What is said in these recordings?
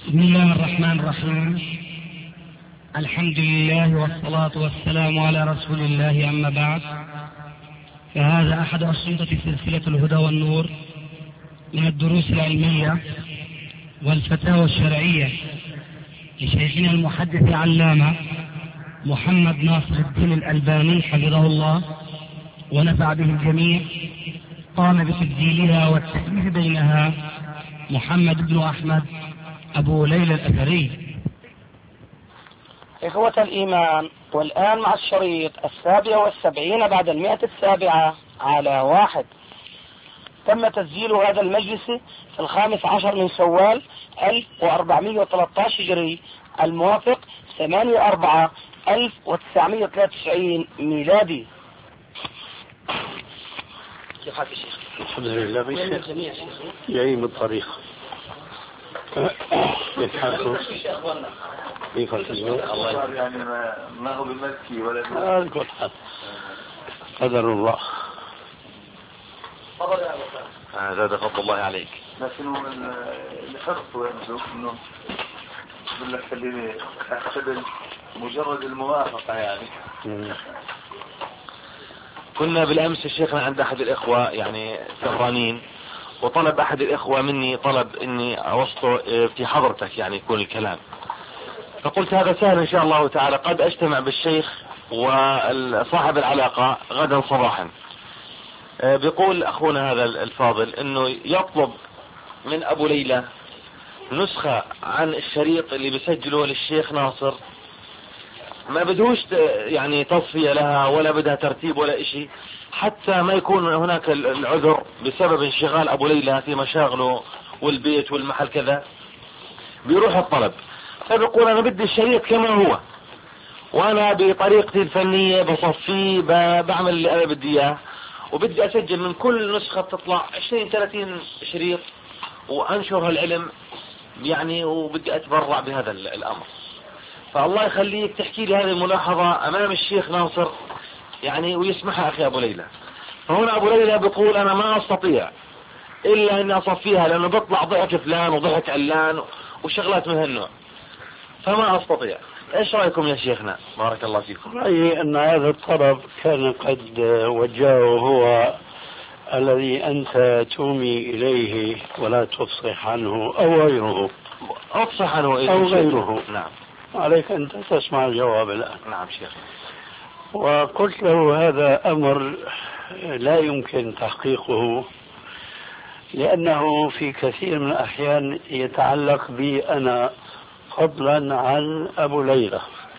بسم الله الرحمن الرحيم. الحمد لله والصلاة والسلام على رسول الله، أما بعد، فهذا أحد أشرطة سلسلة الهدى والنور من الدروس العلمية والفتاوى الشرعية لشيخنا المحدث علامة محمد ناصر الدين الألباني حفظه الله ونفع به الجميع. قام بتسجيلها والتأليف بينها محمد بن أحمد أبو ليلى الأثري. إخوة الإيمان، والآن مع الشريط 77 بعد 107 على 1. تم تسجيل هذا المجلس في 15 من شوال 1413 هجري، الموافق 8/4/1993 ميلادي. كيف حالك يا شيخ؟ الحمد لله بالشيخ جاي من الطريق. كيف حالكم؟ كيف الله يعني ما هو بملكي ولا كل حال قدر الله. زاد فضل الله عليك. لكن الحرص يبدو انه يقول لك خليني اقبل مجرد الموافقه يعني. كنا بالامس الشيخنا عند احد الاخوه يعني سهرانين، وطلب احد الاخوه مني طلب اني اوصله في حضرتك يعني يكون الكلام، فقلت هذا سهل ان شاء الله تعالى، قد اجتمع بالشيخ وصاحب العلاقة غدا صباحا. بيقول اخونا هذا الفاضل انه يطلب من ابو ليلى نسخة عن الشريط اللي بيسجله للشيخ ناصر، ما بدهوش يعني تصفية لها ولا بدها ترتيب ولا اشي، حتى ما يكون هناك العذر بسبب انشغال ابو ليلى في مشاغله والبيت والمحل كذا، بيروح الطلب. فبقول انا بدي الشريط كما هو، وانا بطريقتي الفنية بصفيه بعمل اللي انا بدي اياه، وبدي اسجل من كل نسخة تطلع 20-30 شريط وانشر هالعلم يعني، وبدي اتبرع بهذا الامر. فالله يخليك تحكي لي هذه الملاحظة امام الشيخ ناصر يعني ويسمحها اخي ابو ليلى. فهنا ابو ليلى بيقول انا ما استطيع الا اني اصفيها لانه بطلع ضحك فلان وضحك علان وشغلات من هالنوع، فما استطيع. ايش رايكم يا شيخنا؟ بارك الله فيكم. رأيي ان هذا الطلب كان قد وجهه هو الذي انت تومي اليه ولا تفصح عنه او غيره. افصح عنه إيه او غيره. نعم. عليك ان تسمع الجواب الان. نعم شيخ. وقلت له هذا امر لا يمكن تحقيقه، لانه في كثير من الاحيان يتعلق بي انا فضلا عن أبو ليلى.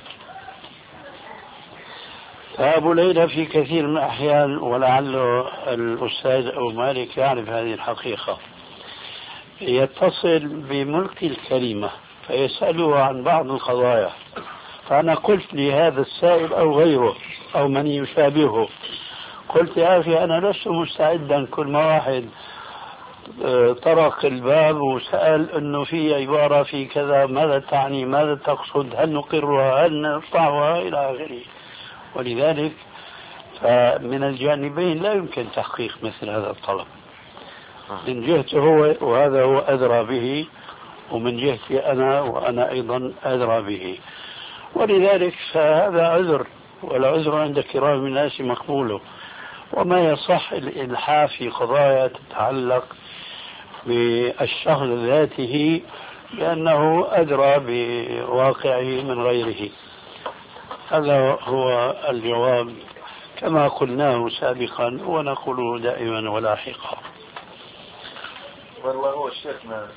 فأبو ليلى في كثير من الأحيان، ولعله الأستاذ أبو مالك يعرف هذه الحقيقة، يتصل بملك الكلمة فيسأله عن بعض القضايا، فأنا قلت لهذا السائل أو غيره أو من يشابهه، قلت يا أخي أنا لست مستعدا كل ما واحد طرق الباب وسأل انه في عبارة في كذا ماذا تعني ماذا تقصد هل نقرها هل نرفعها الى اخره. ولذلك فمن الجانبين لا يمكن تحقيق مثل هذا الطلب، من جهته هو وهذا هو ادرى به، ومن جهتي انا وانا ايضا ادرى به، ولذلك فهذا عذر، والعذر عند كرام الناس مقبول. وما يصح الالحاح في قضايا تتعلق بالشخص ذاته لأنه أدرى بواقعه من غيره. هذا هو الجواب كما قلناه سابقا ونقوله دائما ولاحقا. والله هو شيخنا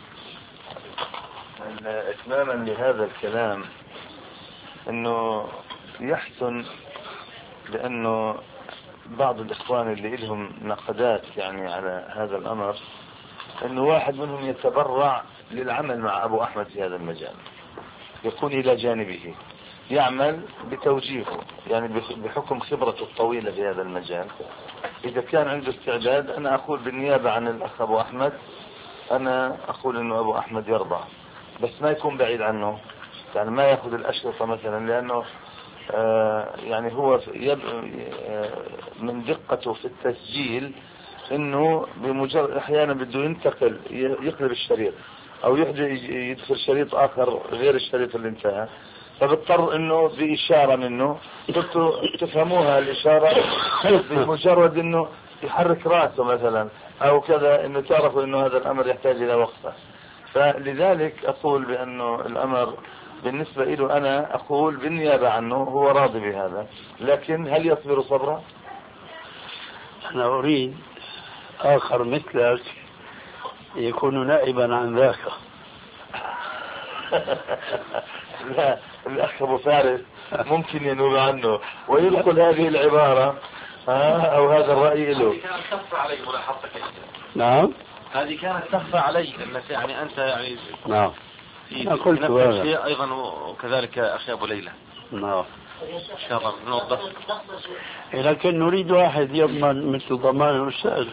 إتماما لهذا الكلام أنه يحسن، لأنه بعض الإخوان اللي لهم نقدات يعني على هذا الأمر انه واحد منهم يتبرع للعمل مع ابو احمد في هذا المجال، يكون الى جانبه يعمل بتوجيهه يعني بحكم خبرته الطويلة في هذا المجال. اذا كان عنده استعداد انا اقول بالنيابة عن الاخ ابو احمد، انا اقول انه ابو احمد يرضى، بس ما يكون بعيد عنه، يعني ما ياخذ الاشرطة مثلا، لانه يعني هو من دقته في التسجيل انه بمجرد احيانا بده ينتقل يقلب الشريط، أو يدخل شريط آخر غير الشريط اللي انتهى، فبضطر إنه بإشارة منه تفهموها الإشارة بمجرد إنه يحرك رأسه مثلا أو كذا، إنه تعرفوا إنه هذا الأمر يحتاج إلى وقفة. فلذلك أقول بأنه الأمر بالنسبة له أنا أقول بالنيابة عنه هو راضي بهذا، لكن هل يصبر صبرا؟ أنا أريد آخر مثلك يكون نائبا عن ذاك. لا، الأخ أبو فارس ممكن ينوب عنه ويدخل هذه العبارة أو هذا الرأي له. هذه كانت تخفى علي ملاحظتك. نعم، هذه كانت تخفى علي أنك يعني أنت يعني نعم في قلت نفس هذا الشيء أيضا، وكذلك أخي أبو ليلى. نعم إن شاء الله نوضح. لكن نريد واحد يضمن مثل ضمان الأستاذ.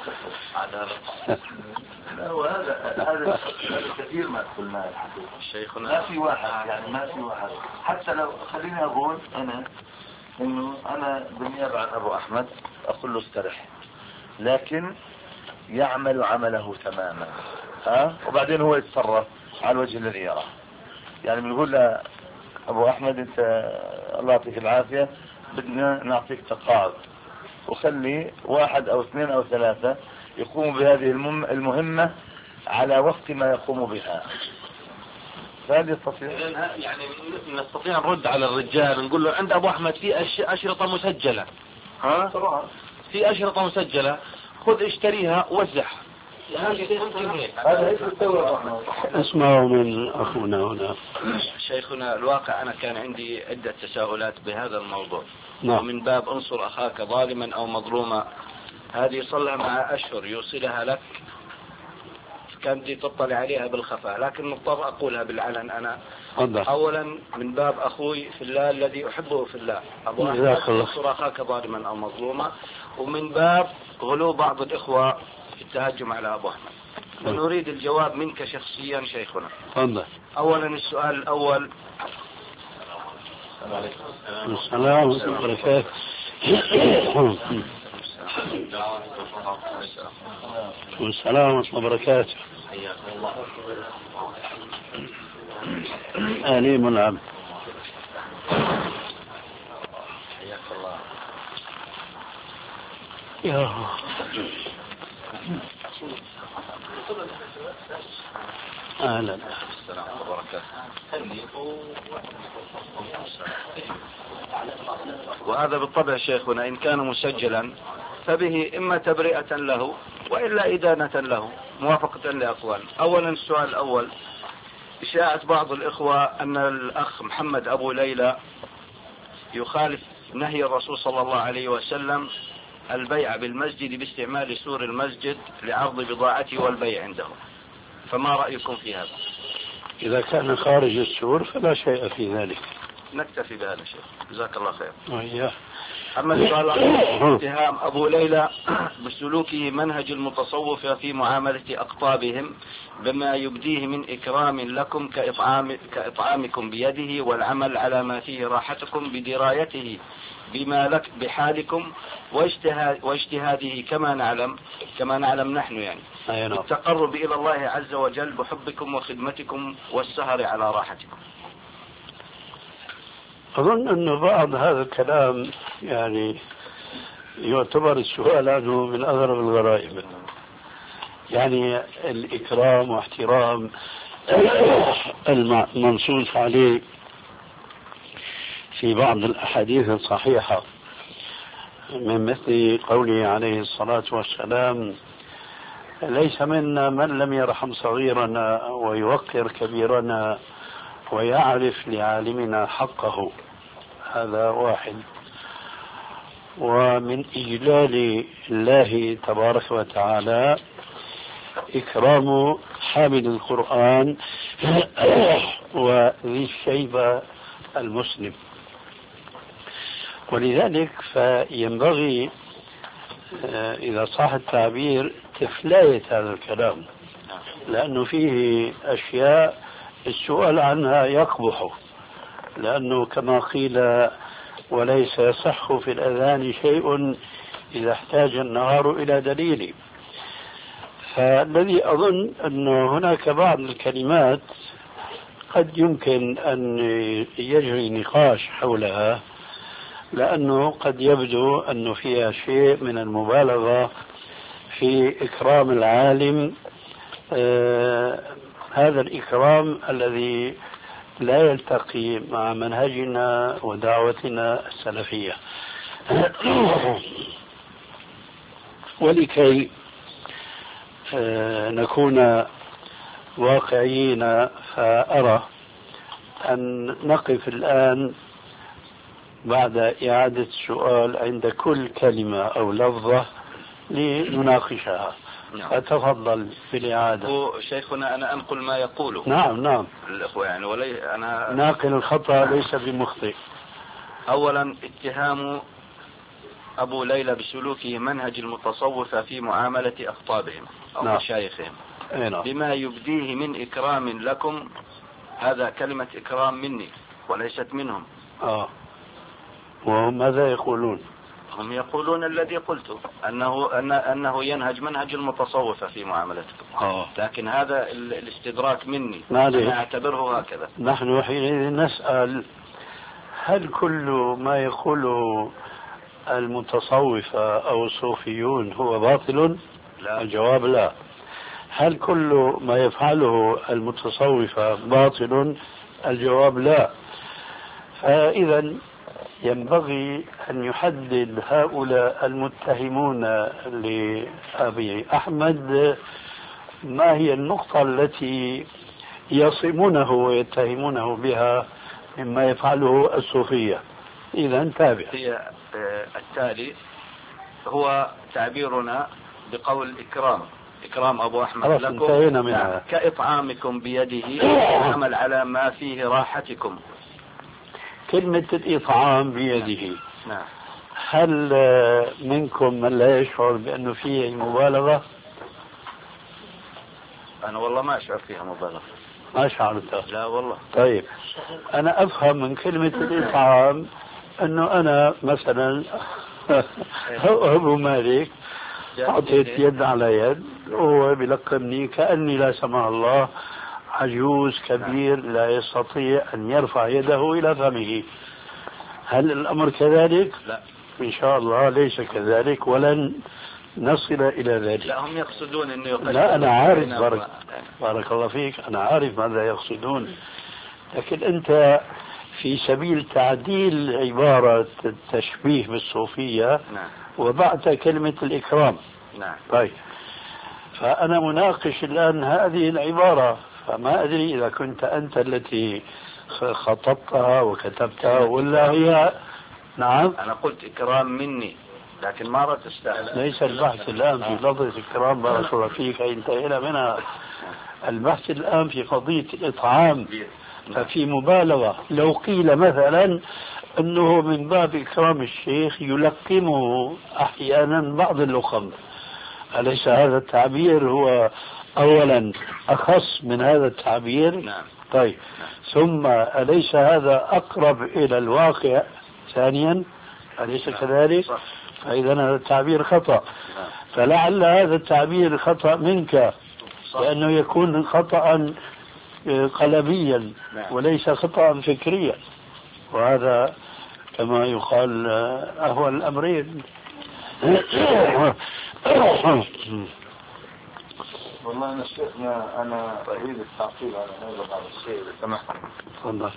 هذا كثير ما قلنا الحقيقة شيخنا ما في واحد، يعني ما في واحد. حتى لو خليني أقول أنا إنه أنا بالنيابة عن أبو أحمد أقول له استرح، لكن يعمل عمله تماما وبعدين هو يتصرف على الوجه الذي يراه. يعني بنقول له أبو أحمد أنت الله يعطيك العافية، بدنا نعطيك تقاعد وخلي 1 أو 2 أو 3 يقوموا بهذه المهمة على وقت ما يقوم بها. فهل يستطيع؟ يعني نستطيع نرد على الرجال نقول له عند أبو أحمد في أشرطة مسجلة، طبعا في أشرطة مسجلة، خذ اشتريها وزعها. هذا ايش بتسوي أبو أحمد؟ اسمعوا من أخونا هنا. شيخنا الواقع أنا كان عندي عدة تساؤلات بهذا الموضوع. نعم. ومن باب انصر أخاك ظالما أو مظلوما، هذه صار لها مع أشهر يوصلها لك، كان بدي تطلع عليها بالخفاء، لكن مضطر أقولها بالعلن أنا. أولا من باب أخوي في الله الذي أحبه في الله، أبو أحمد انصر أخاك ظالما أو مظلوما، ومن باب غلو بعض الإخوة في التهجم على أبو أحمد. ونريد الجواب منك شخصيا شيخنا. أولا السؤال الأول. السلام ورحمة الله وبركاته. والسلام ورحمة الله وبركاته. أهلي منعم. حياك الله. يا أهلا. السلام وبركاته. وهذا بالطبع شيخنا إن كان مسجلا فبه إما تبرئة له وإلا إدانة له موافقة لأقوال. أولا السؤال الأول، إشاعة بعض الإخوة أن الأخ محمد أبو ليلى يخالف نهي الرسول صلى الله عليه وسلم البيع بالمسجد باستعمال سور المسجد لعرض بضاعته والبيع عنده، فما رأيكم في هذا؟ إذا كان خارج السور فلا شيء في ذلك. نكتفي بهذا شيء، جزاك الله خير. أما السؤال اتهام أبو ليلى بسلوكه منهج المتصوف في معاملة أقطابهم بما يبديه من إكرام لكم كإطعامكم بيده والعمل على ما فيه راحتكم بدرايته بما لك بحالكم واجتهاده كما نعلم نحن يعني التقرب إلى الله عز وجل بحبكم وخدمتكم والسهر على راحتكم. أظن أن بعض هذا الكلام يعني يعتبر السؤال عنه من أغرب الغرائب، يعني الإكرام واحترام المنصوص عليه في بعض الأحاديث الصحيحة من مثل قوله عليه الصلاة والسلام: ليس منا من لم يرحم صغيرنا ويوقر كبيرنا ويعرف لعالمنا حقه. هذا واحد. ومن إجلال الله تبارك وتعالى إكرام حامل القرآن وذي الشيبة المسلم. ولذلك فينبغي إذا صح التعبير تفلاية هذا الكلام، لأنه فيه أشياء السؤال عنها يقبح، لأنه كما قيل: وليس يصح في الأذان شيء إذا احتاج النهار إلى دليل. فالذي أظن أنه هناك بعض الكلمات قد يمكن أن يجري نقاش حولها، لأنه قد يبدو أنه فيها شيء من المبالغة في إكرام العالم، هذا الإكرام الذي لا يلتقي مع منهجنا ودعوتنا السلفية. ولكي نكون واقعيين، فأرى أن نقف الآن بعد إعادة السؤال عند كل كلمة أو لفظة لنناقشها. أتفضل بالإعادة. شيخنا أنا أنقل ما يقوله. نعم الأخوة يعني أنا ناقل الخطأ ليس بمخطئ. أولا اتهام أبو ليلى بسلوكه منهج المتصوفة في معاملة أخطابهم أو مشايخهم بما يبديه من إكرام لكم، هذا كلمة إكرام مني وليست منهم. وهم ماذا يقولون؟ هم يقولون الذي قلته أنه ينهج منهج المتصوفة في معاملتكم. لكن هذا الاستدراك مني، أنا أعتبره هكذا. نحن حينئذ نسأل: هل كل ما يقوله المتصوفة أو الصوفيون هو باطل؟ لا. الجواب لا. هل كل ما يفعله المتصوفة باطل؟ الجواب لا. فإذا ينبغي أن يحدد هؤلاء المتهمون لأبي أحمد ما هي النقطة التي يصمونه ويتهمونه بها مما يفعله الصوفية. إذا تابع. هي التالي هو تعبيرنا بقول إكرام أبو أحمد لكم كإطعامكم بيده عمل على ما فيه راحتكم. كلمة الإطعام بيده. نعم. هل منكم من لا يشعر بأنه فيه مبالغة؟ أنا والله ما أشعر فيها مبالغة. ما شعرت؟ لا والله. طيب أنا أفهم من كلمة الإطعام أنه أنا مثلا أبو مالك حطيت يد على يد وهو بيلقمني كأني لا سمح الله عجوز كبير لا يستطيع أن يرفع يده إلى فمه. هل الأمر كذلك؟ لا إن شاء الله ليس كذلك ولن نصل إلى ذلك. لا هم يقصدون أنه يقصد. لا أنا عارف بارك الله فيك، أنا عارف ماذا يقصدون، لكن أنت في سبيل تعديل عبارة التشبيه بالصوفية وضعت كلمة الإكرام. طيب فأنا مناقش الآن هذه العبارة، فما أدري إذا كنت أنت التي خطبتها وكتبتها ولا هي. نعم أنا قلت إكرام مني لكن ما أردت أستعمل. ليس البحث الآن في لفظة إكرام بارك الله فيك، انتهينا منها. البحث الآن في قضية الإطعام، ففي مبالغة. لو قيل مثلا أنه من باب إكرام الشيخ يلقمه أحيانا بعض اللقم، أليس هذا التعبير هو أولا أخص من هذا التعبير؟ نعم. طيب ثم أليس هذا أقرب إلى الواقع ثانيا؟ أليس كذلك؟ فإذا هذا التعبير خطأ. فلعل هذا التعبير خطأ منك لأنه يكون خطأ قلبيا وليس خطأ فكريا، وهذا كما يقال أهوى الأمرين. والله أنا شيخنا أنا أريد التعقيب على هذا بعض الشيء إذا سمحت. تفضل.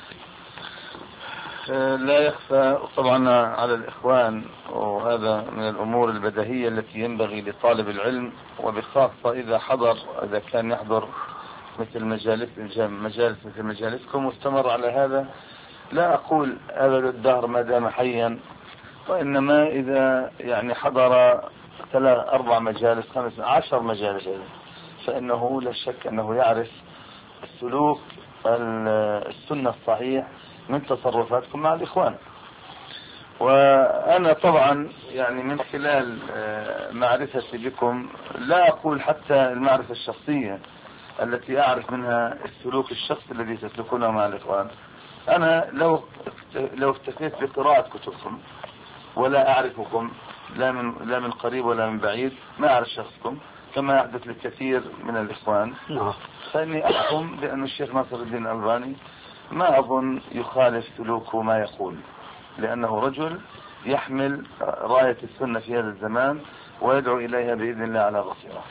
لا يخفى طبعا على الإخوان، وهذا من الأمور البديهية التي ينبغي لطالب العلم وبخاصة إذا كان يحضر مثل مجالس مثل مجالسكم واستمر على هذا. لا أقول أبد الدهر ما دام حيا، وإنما إذا يعني حضر 3-4 مجالس 15 مجالس فإنه لا شك أنه يعرف السلوك السنة الصحيح من تصرفاتكم مع الإخوان. وأنا طبعا يعني من خلال معرفتي بكم لا أقول حتى المعرفة الشخصية التي أعرف منها السلوك الشخصي الذي تسلكونه مع الإخوان. أنا لو اكتفيت بقراءة كتبكم ولا أعرفكم لا من قريب ولا من بعيد، ما أعرف شخصكم، كما يحدث لكثير من الإخوان، نعم. فإني أحكم بأن الشيخ ناصر الدين الألباني ما أظن يخالف سلوكه ما يقول، لأنه رجل يحمل راية السنة في هذا الزمان ويدعو إليها بإذن الله على بصيرة.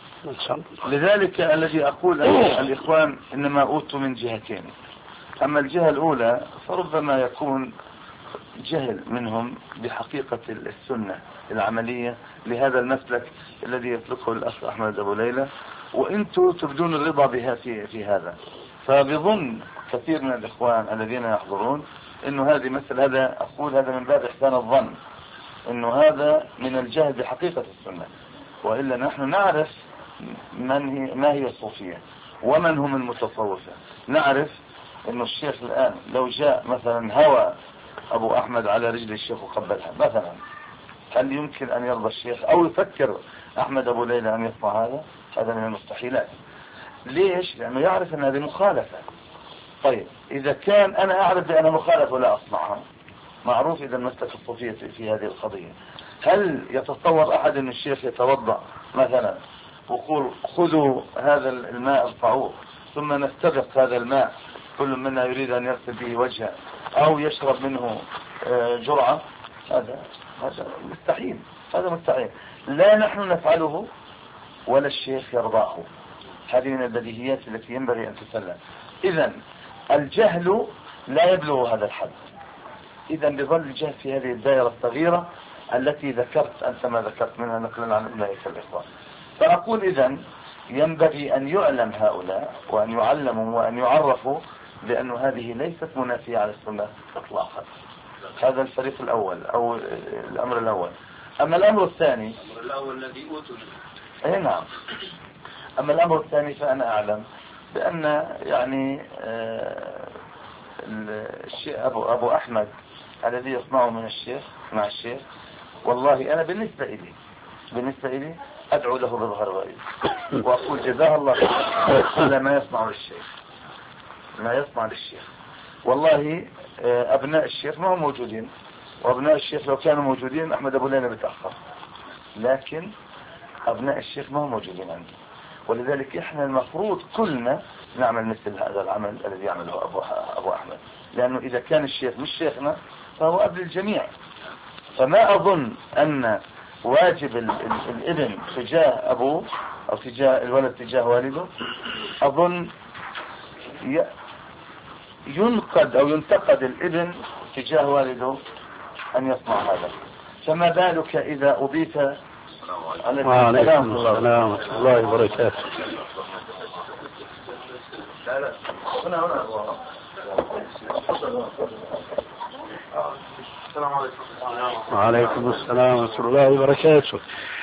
لذلك الذي أقول أن الإخوان إنما أوتوا من جهتين. أما الجهة الأولى فربما يكون جهل منهم بحقيقة السنة العملية لهذا المسلك الذي يسلكه الأخ أحمد أبو ليلى، وأنتم تبدون الرضا بها في هذا. فبظن كثير من الإخوان الذين يحضرون إنه هذه مثل هذا، أقول هذا من باب إحسان الظن، إنه هذا من الجهل بحقيقة السنة. وإلا نحن نعرف ما هي الصوفية ومن هم المتصوفة. نعرف إنه الشيخ الآن لو جاء مثلا هوى أبو أحمد على رجل الشيخ وقبلها مثلا، هل يمكن أن يرضى الشيخ أو يفكر أحمد أبو ليلى أن يصنع هذا؟ هذا من المستحيلات. ليش؟ لأنه يعرف أن هذه مخالفة. طيب إذا كان أنا أعرف بأنها مخالفة ولا أصنعها، معروف إذا المسلك الصوفية في هذه القضية. هل يتصور أحد أن الشيخ يتوضأ مثلا ويقول خذوا هذا الماء ارفعوه ثم نستبق هذا الماء كل منا يريد أن يغسل به وجهه أو يشرب منه جرعة؟ هذا مستحيل. هذا مستحيل، لا نحن نفعله ولا الشيخ يرضاه. هذه من البديهيات التي ينبغي أن تسلم. إذن الجهل لا يبلغ هذا الحد. إذن بظل الجهل في هذه الدائرة الصغيرة التي ذكرت أنت ما ذكرت منها نقلا عن أولئك الإخوان. فأقول إذن ينبغي أن يعلم هؤلاء وأن يعلموا وأن يعرفوا بأن هذه ليست منافية على السنة إطلاقا. هذا الفريق الأول أو الأمر الأول. أما الأمر الثاني الذي أوتوا أي نعم. أما الأمر الثاني فأنا أعلم بأن يعني الشيخ أبو أحمد الذي يصنعه من الشيخ مع الشيخ، والله أنا بالنسبة إلي أدعو له بظهر غيب وأقول جزاه الله على ما يصنع للشيخ. والله أبناء الشيخ ما هم موجودين، وأبناء الشيخ لو كانوا موجودين أحمد أبو ليلى بتأخر، لكن أبناء الشيخ ما هم موجودين عندي. ولذلك إحنا المفروض كلنا نعمل مثل هذا العمل الذي يعمله أبو أحمد، لأنه إذا كان الشيخ مش شيخنا فهو أب للجميع. فما أظن أن واجب الابن تجاه أبوه أو تجاه الولد تجاه والده، أظن ينقد أو ينتقد الابن تجاه والده أن يصنع هذا. فما بالك إذا أضيف وعليكم السلام ورحمة الله وبركاته. السلام عليكم. وعليكم السلام ورحمة الله وبركاته.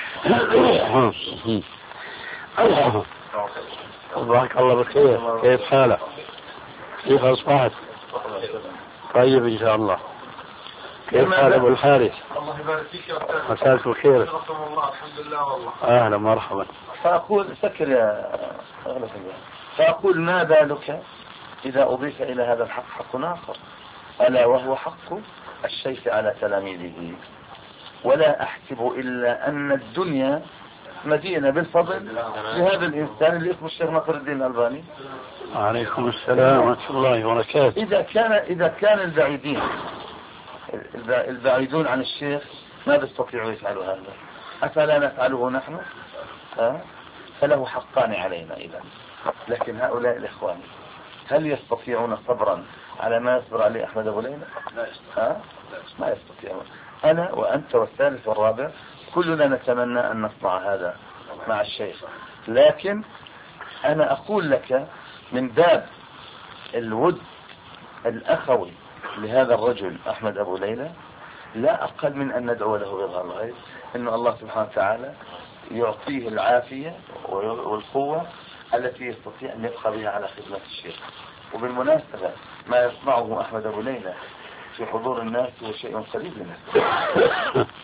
صباحك الله بخير، كيف حالك؟ كيف أصبحت؟ طيب إن شاء الله. كيف حال أبو الحارث؟ الله يبارك فيك يا أستاذ. مساك الخير. الله الحمد لله والله. أهلا مرحبا. فأقول سكر يا أغلب الله. فأقول ما بالك إذا أضيف إلى هذا الحق حق آخر، ألا وهو حق الشيخ على تلاميذه. ولا أحسب إلا أن الدنيا مدينة بالفضل لهذا الإنسان اللي اسمه الشيخ ناصر الدين الألباني. عليكم السلام ورحمة الله وبركاته. إذا كان البعيدون عن الشيخ ما بيستطيعوا يفعلوا هذا، أفلا نفعله نحن؟ فله حقان علينا إذا. لكن هؤلاء الإخوان هل يستطيعون صبرا على ما يصبر عليه أحمد أبو ليلى؟ ما يستطيعون. أنا وأنت والثالث والرابع كلنا نتمنى أن نصنع هذا مع الشيخ، لكن أنا أقول لك من باب الود الأخوي لهذا الرجل أحمد أبو ليلى، لا أقل من أن ندعو له بظهر الغيب إن الله سبحانه وتعالى يعطيه العافية والقوة التي يستطيع أن يبقى بها على خدمة الشيخ. وبالمناسبة ما يصنعه أحمد أبو ليلى في حضور الناس هو شيء قريب للناس.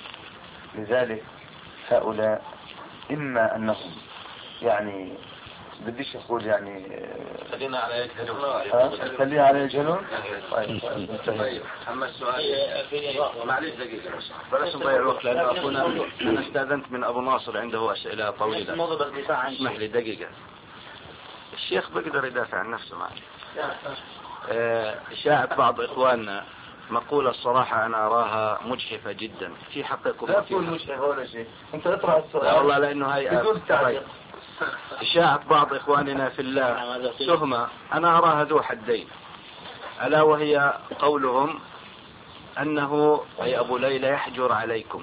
لذلك هؤلاء إما أنهم يعني بديش اقول يعني خلينا على يجهلون. خليها على يجهلون. طيب اما السؤال معلش دقيقة بلاش نضيع الوقت لأنه أخونا أنا استأذنت من أبو ناصر عنده أسئلة طويلة. اسمح لي دقيقة. الشيخ بيقدر يدافع عن نفسه معي. شاعت بعض إخواننا مقولة الصراحة أنا أراها مجحفة جدا في حقكم. لا تقول مجحفة ولا شيء. أنت اطرح السؤال. لا والله لأنه هاي بدون تعليق. شاعت بعض إخواننا في الله تهمة أنا أراها ذو حدين، ألا وهي قولهم أنه أي أبو ليلى يحجر عليكم.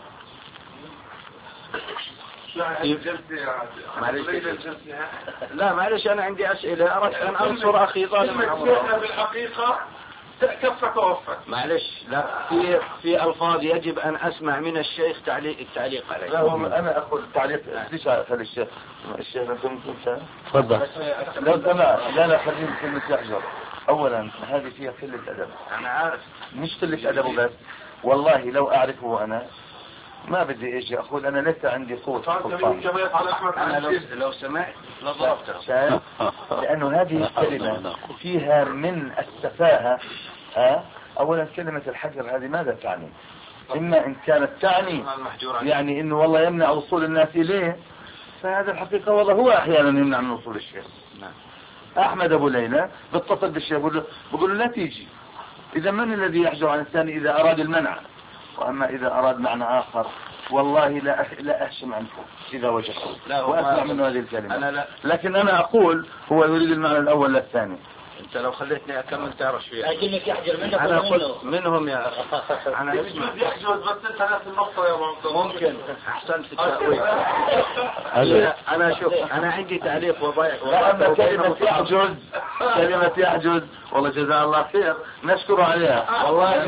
لا معلش أنا عندي أسئلة أردت أن أنصر أخي ظالم بالحقيقة كفك ووفك. معلش لا في ألفاظ يجب أن أسمع من الشيخ التعليق عليه. لا أنا أقول تعليق ليش على الشيخ أنت تفضل. لو سمعت لا خليني كلمة يحجر. أولا هذه فيها قلة أدب. أنا عارف مش قلة أدب بس والله لو أعرفه أنا ما بدي اجي اقول انا ليس عندي قوة سلطان. انا لو سمعت لضربته. لانه هذه الكلمة فيها من السفاهة. اولا كلمة الحجر هذه ماذا تعني؟ اما ان كانت تعني يعني انه والله يمنع وصول الناس اليه، فهذا الحقيقة والله هو احيانا يمنع من وصول الشيخ. احمد ابو ليلى بيتصل بالشيخ بقول له لا تيجي. اذا من الذي يحجر عن الثاني اذا اراد المنع؟ وأما إذا أراد معنى آخر والله لا أهشم عنكم إذا وجدته وأسمع منه هذه الكلمة. لكن أنا أقول هو يريد المعنى الأول للثاني. أنت لو خليتني أكمل تعرف شوية. كلمة يحجر منك أنا قلت منهم يا أنا اسمع يحجر بس أنت نفس النقطة يا أبو ممكن أحسنت في التأويل. أنا شوف أنا عندي تعليق وضيع. أما كلمة يحجز والله جزاه الله خير نشكر عليها.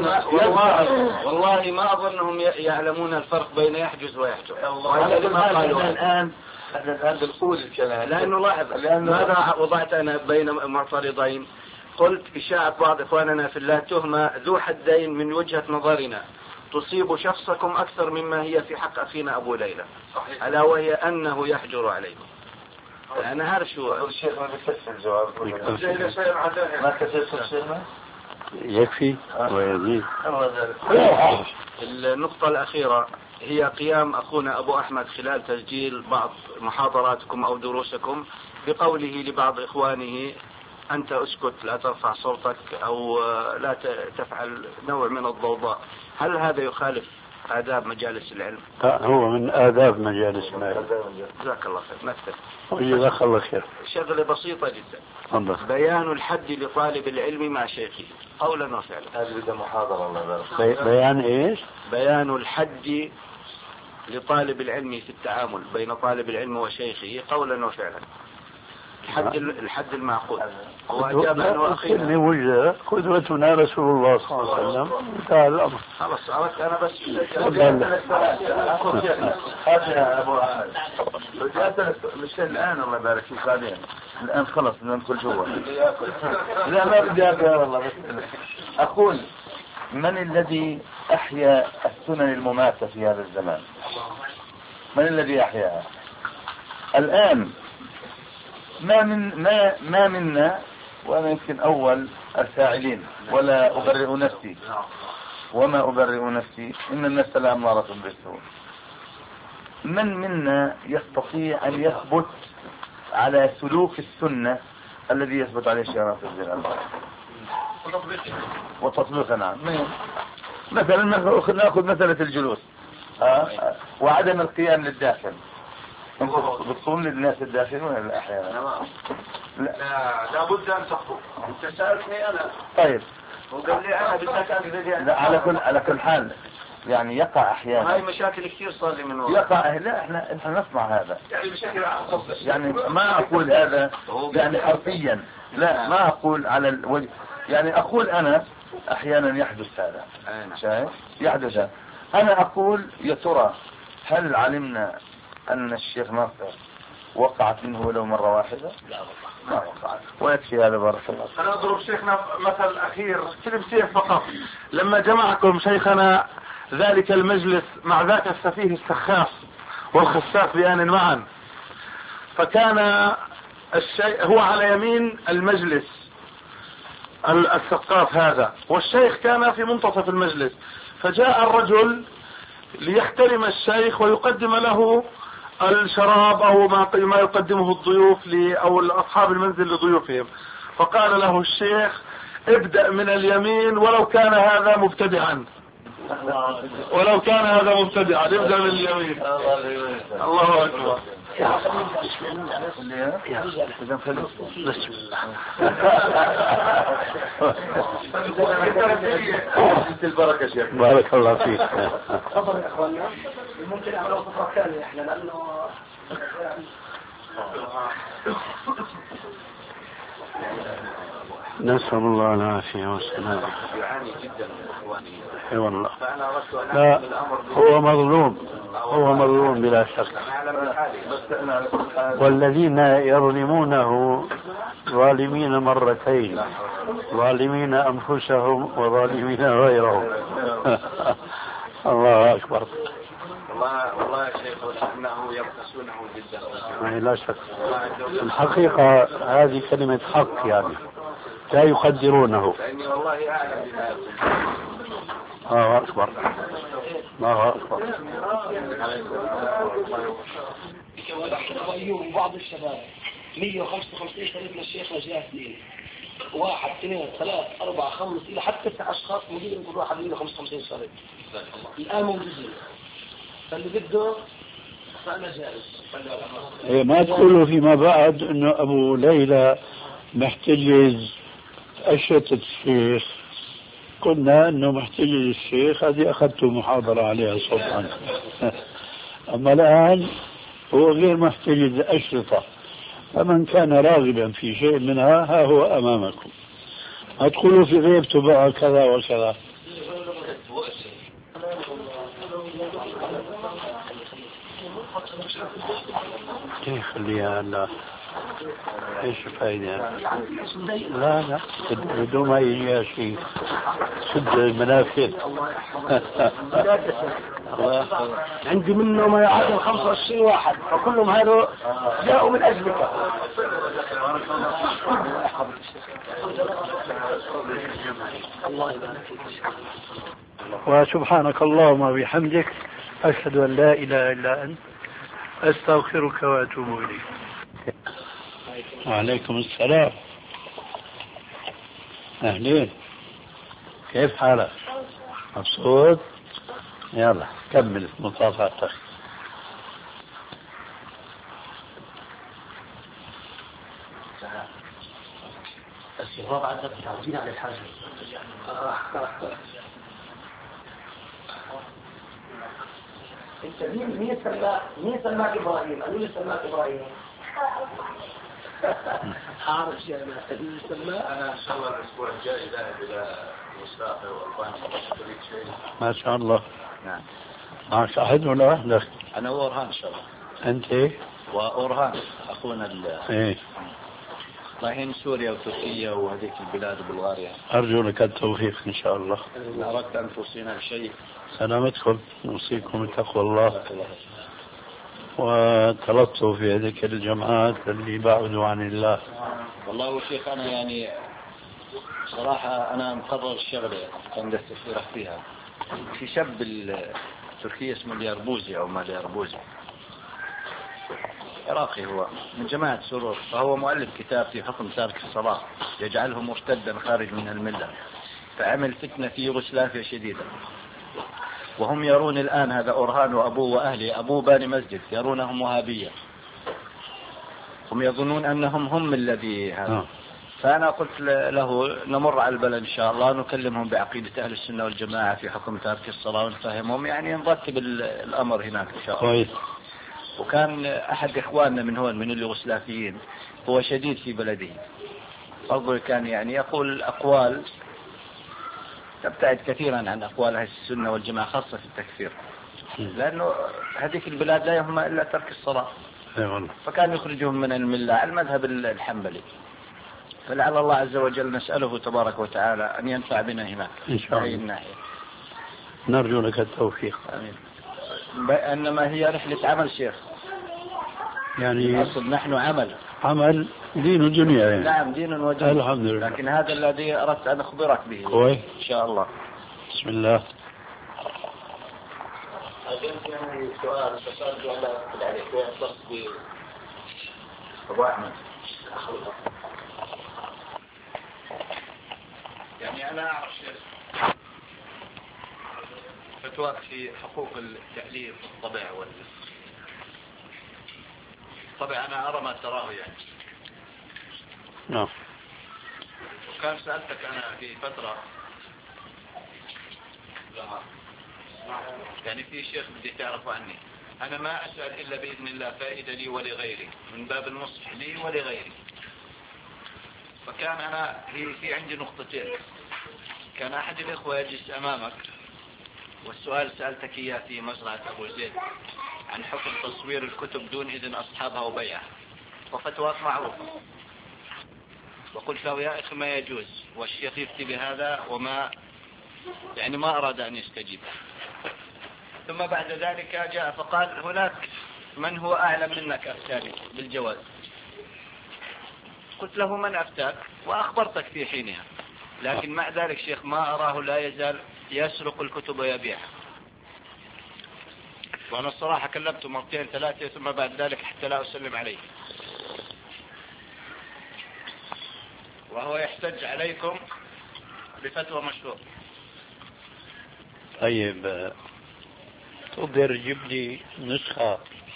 والله ما أظنهم يعلمون الفرق بين يحجز ويحجر. الآن بالقول الكلام. لأنه لاحظ ماذا وضعت أنا بين معترضين. قلت إشاعة بعض إخواننا في الله تهمة ذو حدين من وجهة نظرنا تصيب شخصكم أكثر مما هي في حق أخينا أبو ليلى، ألا وهي أنه يحجر عليكم. أنا عارف شو الشيخ ما بيكسر الجواب. ما كسر الشيخ يكفي ويزيد. النقطة الأخيرة هي قيام أخونا أبو أحمد خلال تسجيل بعض محاضراتكم أو دروسكم بقوله لبعض إخوانه أنت أسكت لا ترفع صوتك أو لا تفعل نوع من الضوضاء. هل هذا يخالف آداب مجالس العلم؟ هو من آداب مجالس العلم. جزاك الله خير. نكتب. جزاك الله خير. شغلة بسيطة جدا. الله. بيان الحد لطالب العلم مع شيخه قولا وفعلا. هذه بدها محاضرة الله. بيان إيش؟ بيان الحد لطالب العلم في التعامل بين طالب العلم وشيخه قولا وفعلا. الحد المعقول. هو أجاب عنه أخيرا. وجه قدوتنا رسول الله صلى الله عليه وسلم. انتهى الأمر. خلاص أردت أنا بس. هذا أبو أحمد. مش الآن الله يبارك فيك بعدين. الآن خلص ندخل جوا. لا ما بدي أبدا والله. أقول من الذي أحيا السنن المماتة في هذا الزمان؟ من الذي أحياها؟ الآن ما منا وأنا يمكن أول الفاعلين ولا أبرئ نفسي وما أبرئ نفسي إن النفس لأمارة بالسوء. من منا يستطيع أن يثبت على سلوك السنة الذي يثبت عليه شرف الزلال وتطبيقها؟ نعم. مثلا نأخذ مسألة الجلوس وعدم القيام للداخل. انت بتصوم للناس الداخل ولا احيانا؟ لا لابد ان تخطب. انت سألتني انا. طيب وقال لي انا بدك انزل. لا على كل حال يعني يقع احيانا. هاي مشاكل كثير صار لي من وراء. يقع. لا احنا نسمع هذا يعني بشكل عام. يعني ما اقول هذا يعني حرفيا. لا ما اقول على الوجه. يعني اقول انا احيانا يحدث هذا. شايف يحدث هذا. انا اقول يا ترى هل علمنا أن الشيخ ناصر وقعت منه ولو مرة واحدة؟ لا ما وقعت. ويكفي هذا بارك الله. أنا أضرب شيخنا مثل أخير كلمتين فقط. لما جمعكم شيخنا ذلك المجلس مع ذاك السفيه السخاف والخساف بآن معا، فكان الشيخ هو على يمين المجلس السقاف هذا، والشيخ كان في منتصف المجلس، فجاء الرجل ليحترم الشيخ ويقدم له الشراب أو ما يقدمه الضيوف أو أصحاب المنزل لضيوفهم، فقال له الشيخ ابدأ من اليمين ولو كان هذا مبتدعا، ولو كان هذا مبتدعا ابدأ من اليمين. الله أكبر. البركة شيخ. بارك الله فيك. تفضل يا اخواننا، ممكن نعملها فترة ثانية احنا لانه نسأل الله العافية والسلامة. يعاني جدا من اخواني. اي والله. فانا اردت ان لا اعمل الامر هو مظلوم، هو مظلوم بلا شك. والذين يظلمونه ظالمين مرتين، ظالمين أنفسهم وظالمين غيرهم. الله أكبر. والله يا شيخ انه يبخسونه جدا. لا شك. الحقيقة هذه كلمة حق، يعني لا يقدرونه. لاني والله اعلم بما يقول. الله أكبر. الله أكبر. وبعض الشباب 155 شريك للشيخ نجاه اثنين، 1 2 3 4 5 الى حتى 9 اشخاص مدير يقول واحد 155 شريك الان موجودين، فاللي بده فانا جالس. ما تقولوا فيما بعد انه ابو ليلى محتجز اشرطة الشيخ. قلنا انه محتجز الشيخ، هذه اخذت محاضرة عليها صبحا. اما الان هو غير محتجز اشرطة، فمن كان راغبا في شيء منها ها هو امامكم. ما تقولوا في غيبته بقى كذا وكذا. خليها لا، ايش فايدة؟ لا بدون ما يجي شيء سد المنافذ. عندي منه ما يعادل 25 واحد، فكلهم هذول جاءوا من اجلك. الله يبارك فيك. وسبحانك اللهم وبحمدك أشهد أن لا إله إلا أنت أستغفرك وأتوب إليك. وعليكم السلام. أهلين، كيف حالك؟ مبسوط؟ يلا كمل مصافحتك. الشباب عندك تعودين على الحاجة. انت مين سماك ابراهيم؟ قالوا لي سماك ابراهيم. عارف يا مين سماك؟ انا ان شاء الله الاسبوع الجاي ذاهب الى مستاقي والبانيا شيء. ما شاء الله. نعم. معك أحد ولا وحدك؟ انا وأورهان ان شاء الله. أنت؟ وأورهان اخونا إيه. رايحين سوريا وتركيا وهذيك البلاد وبلغاريا. أرجو لك التوفيق إن شاء الله. إن أردت أن توصينا بشيء. سلامتكم، نوصيكم بتقوى الله وتلطفوا في هذيك الجماعات اللي بعدوا عن الله. والله شيخ أنا يعني صراحة أنا مقرر الشغلة عند التفكير فيها. في شاب تركيا اسمه اليربوزي أو ما اليربوزي، عراقي، هو من جماعة سرور، فهو مؤلف كتاب في حكم تارك الصلاة يجعله مرتدا خارج من الملة، فعمل فتنة في يوغوسلافيا شديدة. وهم يرون الآن هذا أورهان وأبوه وأهله، أبوه باني مسجد، يرونهم وهابية، هم يظنون أنهم هم الذي هذا. فأنا قلت له نمر على البلد إن شاء الله، نكلمهم بعقيدة أهل السنة والجماعة في حكم تارك الصلاة ونفهمهم، يعني نرتب الأمر هناك إن شاء الله. وكان أحد إخواننا من هون من اليوغوسلافيين هو شديد في بلده، برضو كان يعني يقول أقوال تبتعد كثيرا عن أقوال أهل السنة والجماعة خاصة في التكفير، لأنه هذه البلاد لا يهم إلا ترك الصلاة، فكان يخرجهم من الملة على المذهب الحنبلي. فلعل الله عز وجل نسأله تبارك وتعالى أن ينفع بنا هناك إن شاء الله. الناحية. نرجو لك التوفيق. آمين. إنما هي رحلة عمل شيخ، يعني أصل نحن عمل عمل دين ودنيا يعني. نعم دين ودنيا الحمد لله. لكن هذا الذي أردت أن أخبرك به كويس إن شاء الله. بسم الله. يعني سؤال عليك يختص أبو أحمد. يعني أنا أعرف فتواك في حقوق التأليف والطبع طبعا أنا أرى ما تراه يعني. نعم. وكان سألتك أنا في فترة يعني في شيخ بدي تعرفوا عني، أنا ما أسأل إلا بإذن الله فائدة لي ولغيري من باب النصح لي ولغيري. فكان أنا في عندي نقطتين. كان أحد الإخوة يجلس أمامك والسؤال سألتك إياه في مزرعة أبو زيد عن حكم تصوير الكتب دون إذن أصحابها وبيعها، وفتواك معروفة، وقلت له يا أخي ما يجوز، والشيخ يفتي بهذا وما يعني ما أراد أن يستجيب. ثم بعد ذلك جاء فقال هناك من هو أعلم منك أفتاني بالجواز. قلت له من أفتاك وأخبرتك في حينها، لكن مع ذلك شيخ ما أراه لا يزال يسرق الكتب ويبيعها. وأنا الصراحة كلمته مرتين ثلاثة ثم بعد ذلك حتى لا أسلم عليه، وهو يحتج عليكم بفتوى مشهور. طيب تقدر تجيب لي نسخة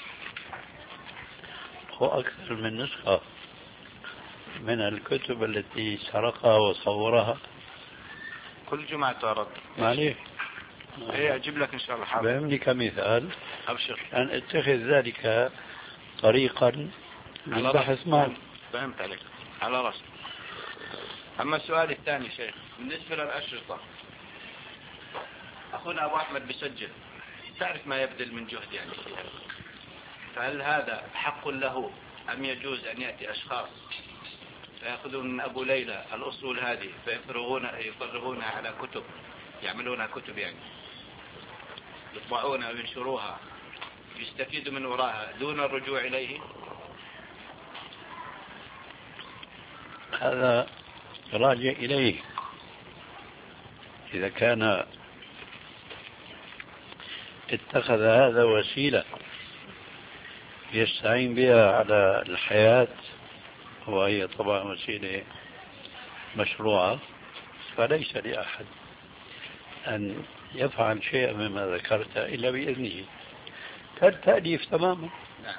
أو أكثر من نسخة من الكتب التي سرقها وصورها؟ كل جمعة تعرض. معليش. ايه اجيب لك ان شاء الله. حاضر. بهمني كمثال. ابشر. أن اتخذ ذلك طريقا للبحث معه. فهمت عليك على رأسي. اما السؤال الثاني شيخ بالنسبة للأشرطة، اخونا ابو احمد بيسجل، تعرف ما يبذل من جهد يعني فيها، فهل هذا حق له ام يجوز ان يأتي اشخاص فيأخذون من ابو ليلى الاصول هذه فيفرغونها على كتب، يعملونها كتب يعني يطبعونها وينشروها يستفيدوا من وراها دون الرجوع إليه؟ هذا راجع إليه إذا كان اتخذ هذا وسيلة يستعين بها على الحياة، وهي طبعا وسيلة مشروعة، فليس لأحد أن يفعل شيئا مما ذكرت إلا بإذنه، كالتأليف تماما. نعم.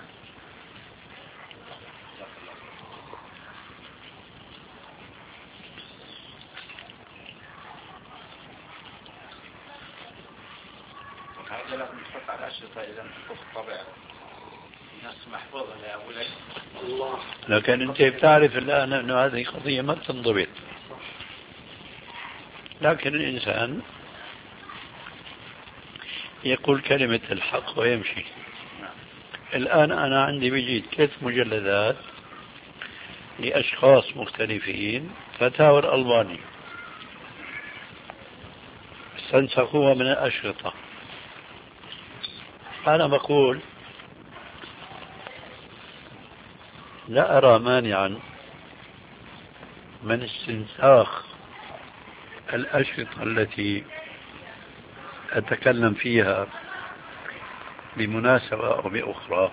هذا لازم نحط على الأشرطة إذا نحط طبع ناس محفوظة يا أبو ليلى. لكن أنت بتعرف الآن أن هذه قضية ما تنضبط، لكن الإنسان يقول كلمة الحق ويمشي. الآن أنا عندي بيجي 3 مجلدات لأشخاص مختلفين، فتاوى الألباني استنسخوها من الأشرطة. أنا بقول لا أرى مانعا من استنساخ الأشرطة التي أتكلم فيها بمناسبة أو بأخرى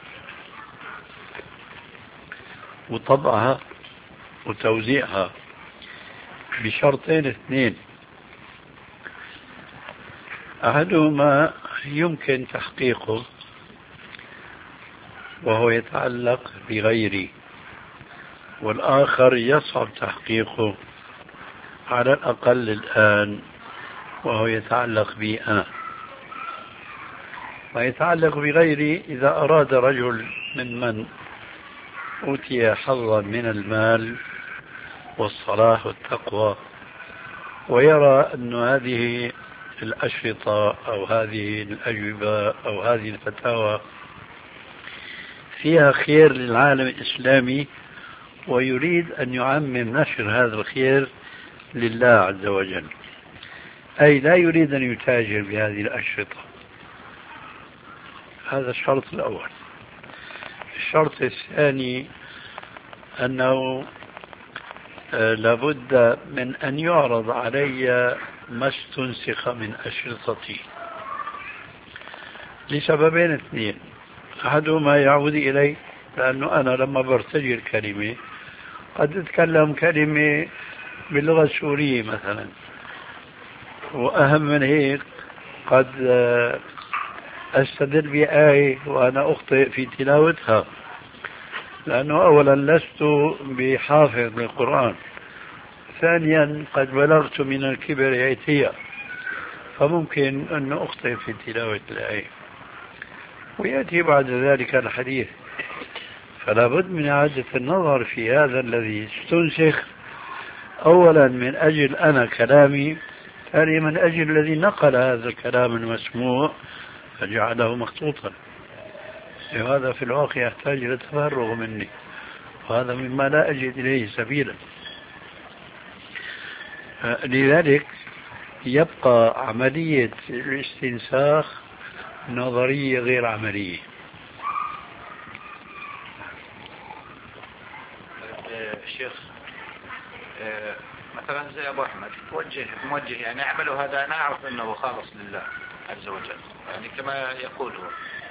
وطبعها وتوزيعها بشرطين 2: أحدهما يمكن تحقيقه وهو يتعلق بغيري، والآخر يصعب تحقيقه على الأقل الآن وهو يتعلق بي أنا. ما يتعلق بغيري إذا أراد رجل ممن أوتي حظا من المال والصلاح والتقوى ويرى أن هذه الأشرطة أو هذه الأجوبة أو هذه الفتاوى فيها خير للعالم الإسلامي ويريد أن يعمم نشر هذا الخير لله عز وجل، أي لا يريد أن يتاجر بهذه الأشرطة. هذا الشرط الأول. الشرط الثاني أنه لابد من أن يعرض علي ما استنسخ من أشرطتي لسببين اثنين. أحدهما يعود إلي، لأنه أنا لما برتجي الكلمة قد أتكلم كلمة باللغة السورية مثلا، وأهم من هيك قد أستدل بآية وأنا أخطئ في تلاوتها، لأنه أولا لست بحافظ للقرآن، ثانيا قد بلغت من الكبر عتيا، فممكن أن أخطئ في تلاوة الآية، ويأتي بعد ذلك الحديث. فلا بد من إعادة النظر في هذا الذي استنسخ، أولا من أجل أنا كلامي، ثانيا من أجل الذي نقل هذا الكلام المسموع فجعله مخطوطا. وهذا في الواقع يحتاج إلى تفرغ مني، وهذا مما لا أجد إليه سبيلا. لذلك يبقى عملية الاستنساخ نظرية غير عملية. شيخ مثلا زي أبو أحمد موجه يعني أعمله هذا، أنا أعرف أنه خالص لله عز وجل، يعني كما يقول هو.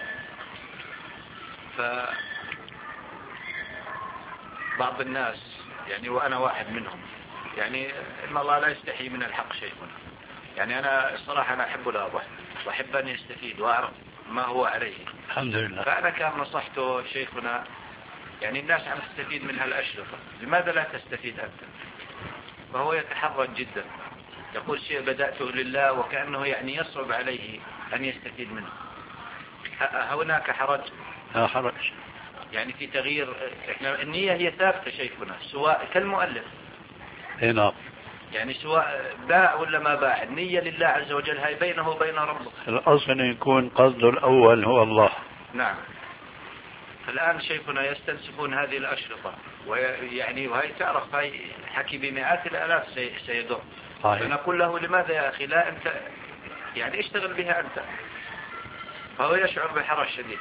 فبعض الناس يعني وأنا واحد منهم، يعني إن الله لا يستحي من الحق شيئا، يعني أنا الصراحة أنا أحب أبو أحمد وأحب أن يستفيد وأعرف ما هو عليه الحمد لله. فأنا كان نصحته شيخنا، يعني الناس عم تستفيد من هالأشرطة، لماذا لا تستفيد أنت؟ فهو يتحرج جدا، يقول شيء بدأته لله وكأنه يعني يصعب عليه أن يستفيد منه. هناك حرج؟ لا حرج، يعني في تغيير. احنا النية هي ثابتة شيخنا، سواء كالمؤلف هنا يعني سواء باع ولا ما باع، النية لله عز وجل، هاي بينه وبين ربه. الأصل يكون قصد الأول هو الله. نعم. الآن شيخنا يستنسخون هذه الأشرطة، ويعني وهي تعرف هاي حكي بمئات الآلاف سيدور. فنقول له لماذا يا أخي لا أنت يعني اشتغل بها أنت، فهو يشعر بحرج شديد.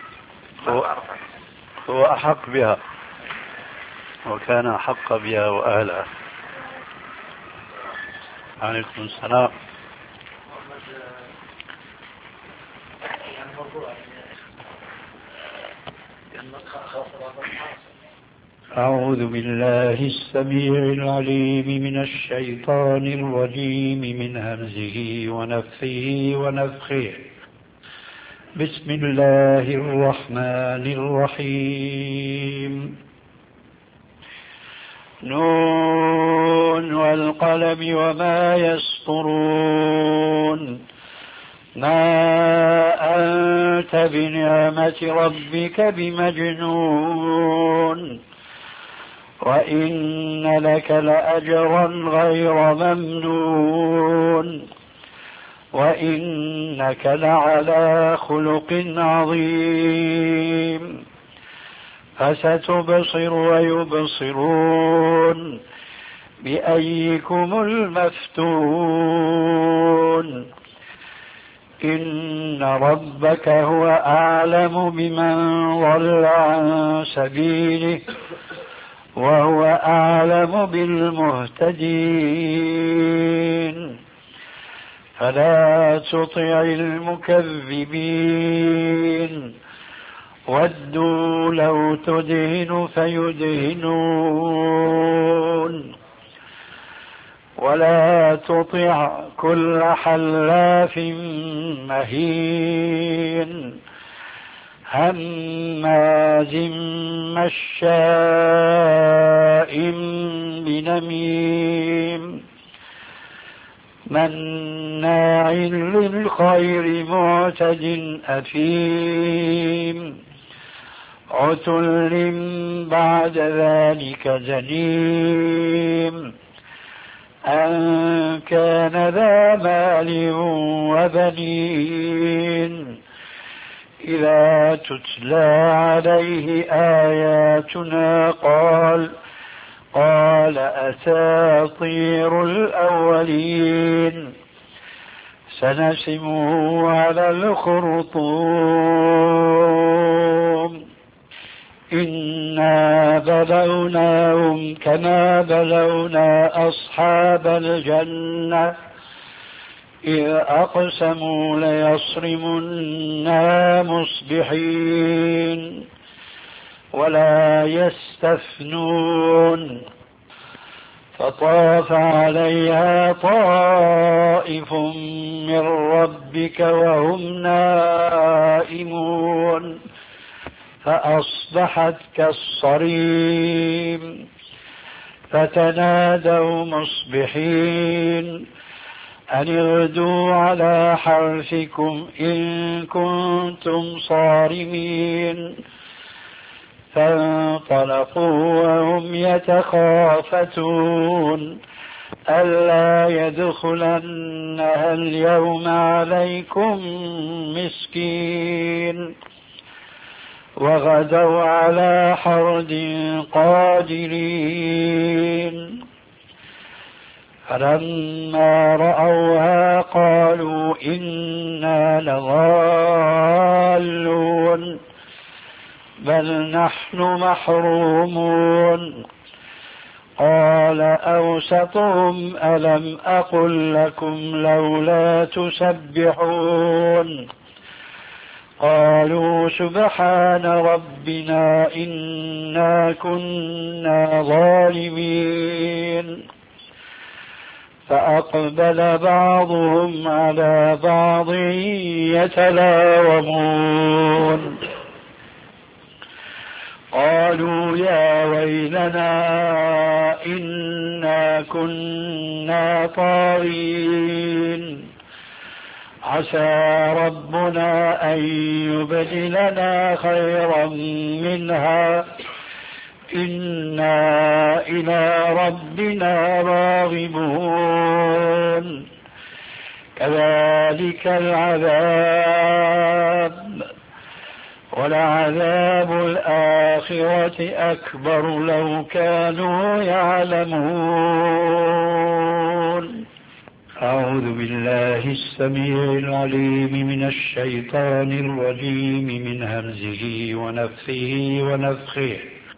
هو أحق بها وكان أحق بها وأهلها. عليكم السلام. أعوذ بالله السميع العليم من الشيطان الرجيم من همزه ونفخه ونفخه. بسم الله الرحمن الرحيم. نون والقلم وما يسطرون. ما أنت بنعمة ربك بمجنون، وإن لك لأجرا غير ممنون، وإنك لعلى خلق عظيم. فستبصر ويبصرون بأيكم المفتون. إن ربك هو أعلم بمن ضل عن سبيله وهو أعلم بالمهتدين. فلا تطع المكذبين ودوا لو تدهن فيدهنون، ولا تطع كل حلاف مهين هماز مشاء بنميم مناع للخير معتد أثيم عتل بعد ذلك زنيم أن كان ذا مال وبنين إذا تتلى عليه آياتنا قال أساطير الأولين سنسمه على الخرطوم إن إنا بلوناهم كما بلونا أصحاب الجنة إذ أقسموا ليصرمنها مصبحين ولا يستثنون فطاف عليها طائف من ربك وهم نائمون فأصبحت كالصريم فتنادوا مصبحين أن اغدوا على حرثكم إن كنتم صارمين فانطلقوا وهم يتخافتون ألا يدخلنها اليوم عليكم مسكين وغدوا على حرد قادرين فلما رأوها قالوا إنا لضالون بل نحن محرومون قال أوسطهم ألم أقل لكم لولا تسبحون قالوا سبحان ربنا إنا كنا ظالمين فأقبل بعضهم على بعض يتلاومون قالوا يا ويلنا إنا كنا طاغين عسى ربنا أن يبدلنا خيرا منها إنا إلى ربنا راغبون كذلك العذاب ولعذاب الآخرة أكبر لو كانوا يعلمون. أعوذ بالله السميع العليم من الشيطان الرجيم من همزه ونفثه ونفخه.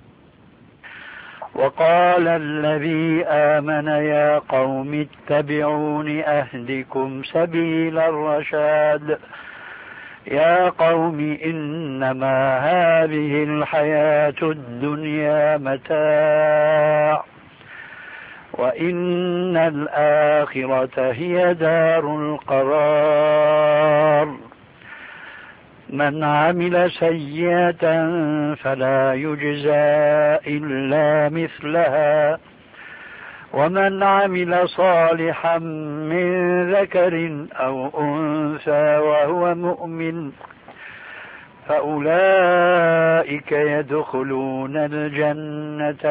وقال الذي آمن يا قوم اتبعون أهدكم سبيل الرشاد يا قوم إنما هذه الحياة الدنيا متاع وإن الآخرة هي دار القرار من عمل سيئة فلا يجزى إلا مثلها ومن عمل صالحا من ذكر أو أنثى وهو مؤمن فأولئك يدخلون الجنة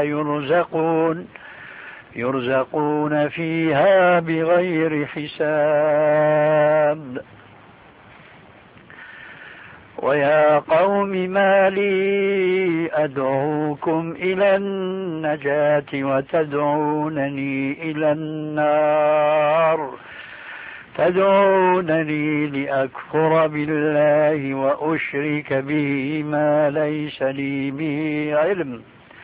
يرزقون فيها بغير حساب. ويا قوم ما لي أدعوكم إلى النجاة وتدعونني إلى النار تدعونني لأكفر بالله وأشرك به ما ليس لي به علم